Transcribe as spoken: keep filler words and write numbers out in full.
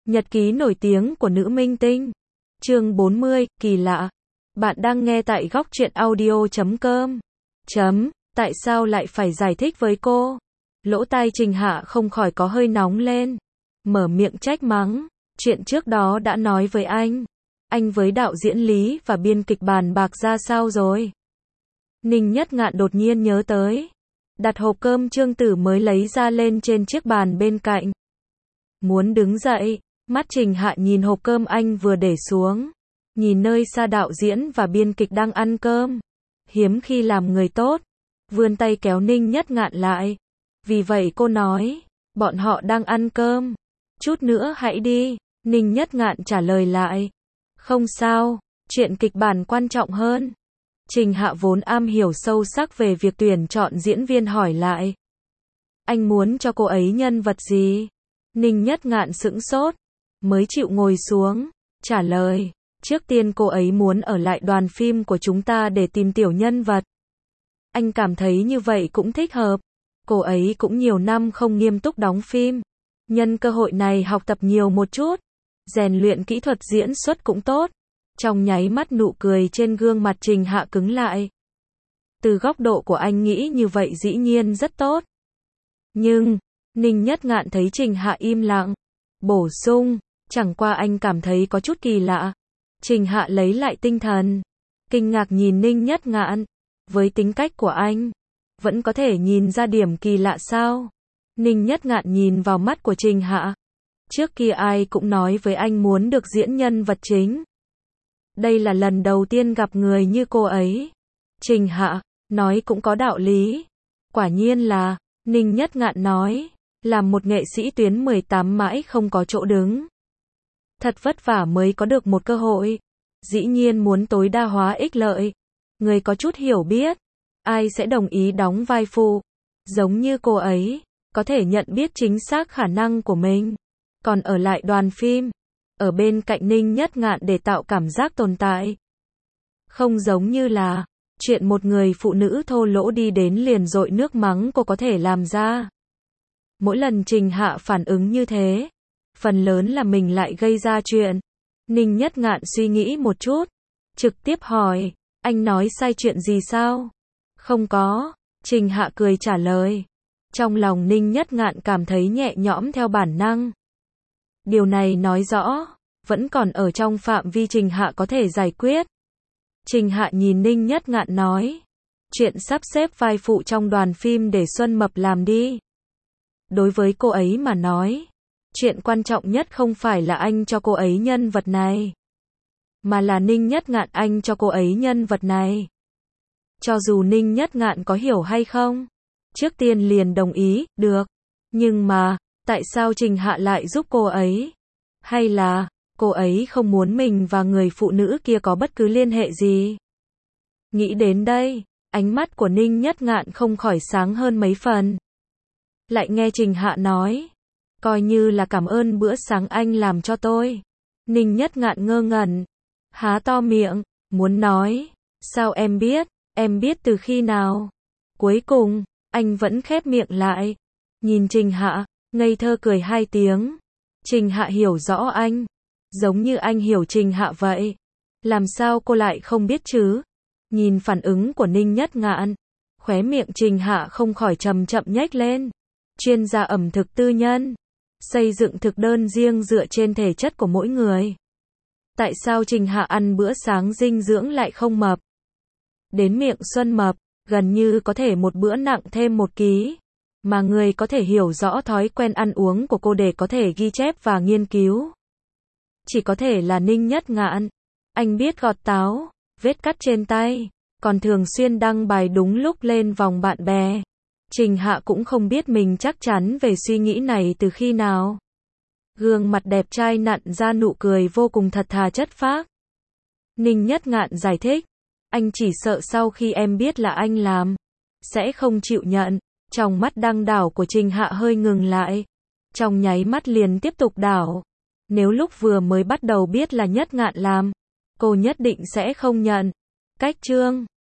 Nhật ký nổi tiếng của nữ minh tinh. Chương bốn mươi, kỳ lạ. Bạn đang nghe tại góc truyện audio chấm com. Chấm, tại sao lại phải giải thích với cô? Lỗ tai Trình Hạ không khỏi có hơi nóng lên. Mở miệng trách mắng. Chuyện trước đó đã nói với anh. Anh với đạo diễn Lý và biên kịch bàn bạc ra sao rồi? Ninh Nhất Ngạn đột nhiên nhớ tới. Đặt hộp cơm Trương Tử mới lấy ra lên trên chiếc bàn bên cạnh. Muốn đứng dậy, mắt Trình Hạ nhìn hộp cơm anh vừa để xuống. Nhìn nơi xa đạo diễn và biên kịch đang ăn cơm. Hiếm khi làm người tốt. Vươn tay kéo Ninh Nhất Ngạn lại. Vì vậy cô nói, bọn họ đang ăn cơm. Chút nữa hãy đi. Ninh Nhất Ngạn trả lời lại. Không sao, chuyện kịch bản quan trọng hơn. Trình Hạ vốn am hiểu sâu sắc về việc tuyển chọn diễn viên hỏi lại. Anh muốn cho cô ấy nhân vật gì? Ninh Nhất Ngạn sững sốt, mới chịu ngồi xuống, trả lời. Trước tiên cô ấy muốn ở lại đoàn phim của chúng ta để tìm tiểu nhân vật. Anh cảm thấy như vậy cũng thích hợp. Cô ấy cũng nhiều năm không nghiêm túc đóng phim. Nhân cơ hội này học tập nhiều một chút. Rèn luyện kỹ thuật diễn xuất cũng tốt. Trong nháy mắt nụ cười trên gương mặt Trình Hạ cứng lại. Từ góc độ của anh nghĩ như vậy dĩ nhiên rất tốt. Nhưng, Ninh Nhất Ngạn thấy Trình Hạ im lặng. Bổ sung, chẳng qua anh cảm thấy có chút kỳ lạ. Trình Hạ lấy lại tinh thần. Kinh ngạc nhìn Ninh Nhất Ngạn. Với tính cách của anh, vẫn có thể nhìn ra điểm kỳ lạ sao? Ninh Nhất Ngạn nhìn vào mắt của Trình Hạ. Trước kia ai cũng nói với anh muốn được diễn nhân vật chính. Đây là lần đầu tiên gặp người như cô ấy. Trình Hạ, nói cũng có đạo lý. Quả nhiên là, Ninh Nhất Ngạn nói, làm một nghệ sĩ tuyến mười tám mãi không có chỗ đứng. Thật vất vả mới có được một cơ hội. Dĩ nhiên muốn tối đa hóa ích lợi. Người có chút hiểu biết, ai sẽ đồng ý đóng vai phụ. Giống như cô ấy, có thể nhận biết chính xác khả năng của mình. Còn ở lại đoàn phim, ở bên cạnh Ninh Nhất Ngạn để tạo cảm giác tồn tại. Không giống như là, chuyện một người phụ nữ thô lỗ đi đến liền dội nước mắng cô có thể làm ra. Mỗi lần Trình Hạ phản ứng như thế, phần lớn là mình lại gây ra chuyện. Ninh Nhất Ngạn suy nghĩ một chút, trực tiếp hỏi, anh nói sai chuyện gì sao? Không có, Trình Hạ cười trả lời. Trong lòng Ninh Nhất Ngạn cảm thấy nhẹ nhõm theo bản năng. Điều này nói rõ, vẫn còn ở trong phạm vi Trình Hạ có thể giải quyết. Trình Hạ nhìn Ninh Nhất Ngạn nói, chuyện sắp xếp vai phụ trong đoàn phim để Xuân Mập làm đi. Đối với cô ấy mà nói, chuyện quan trọng nhất không phải là anh cho cô ấy nhân vật này, mà là Ninh Nhất Ngạn anh cho cô ấy nhân vật này. Cho dù Ninh Nhất Ngạn có hiểu hay không, trước tiên liền đồng ý, được. Nhưng mà, tại sao Trình Hạ lại giúp cô ấy? Hay là, cô ấy không muốn mình và người phụ nữ kia có bất cứ liên hệ gì? Nghĩ đến đây, ánh mắt của Ninh Nhất Ngạn không khỏi sáng hơn mấy phần. Lại nghe Trình Hạ nói, coi như là cảm ơn bữa sáng anh làm cho tôi. Ninh Nhất Ngạn ngơ ngẩn, há to miệng, muốn nói, sao em biết, em biết từ khi nào? Cuối cùng, anh vẫn khép miệng lại, nhìn Trình Hạ, ngây thơ cười hai tiếng. Trình Hạ hiểu rõ anh, giống như anh hiểu Trình Hạ vậy. Làm sao cô lại không biết chứ? Nhìn phản ứng của Ninh Nhất Ngạn, khóe miệng Trình Hạ không khỏi chậm chậm nhếch lên. Chuyên gia ẩm thực tư nhân, xây dựng thực đơn riêng dựa trên thể chất của mỗi người. Tại sao Trình Hạ ăn bữa sáng dinh dưỡng lại không mập? Đến miệng Xuân Mập, gần như có thể một bữa nặng thêm một ký. Mà người có thể hiểu rõ thói quen ăn uống của cô để có thể ghi chép và nghiên cứu. Chỉ có thể là Ninh Nhất Ngạn. Anh biết gọt táo, vết cắt trên tay, còn thường xuyên đăng bài đúng lúc lên vòng bạn bè. Trình Hạ cũng không biết mình chắc chắn về suy nghĩ này từ khi nào. Gương mặt đẹp trai nặn ra nụ cười vô cùng thật thà chất phác. Ninh Nhất Ngạn giải thích, anh chỉ sợ sau khi em biết là anh làm, sẽ không chịu nhận. Trong mắt đang đảo của Trình Hạ hơi ngừng lại. Trong nháy mắt liền tiếp tục đảo. Nếu lúc vừa mới bắt đầu biết là Nhất Ngạn làm, cô nhất định sẽ không nhận. Cách chương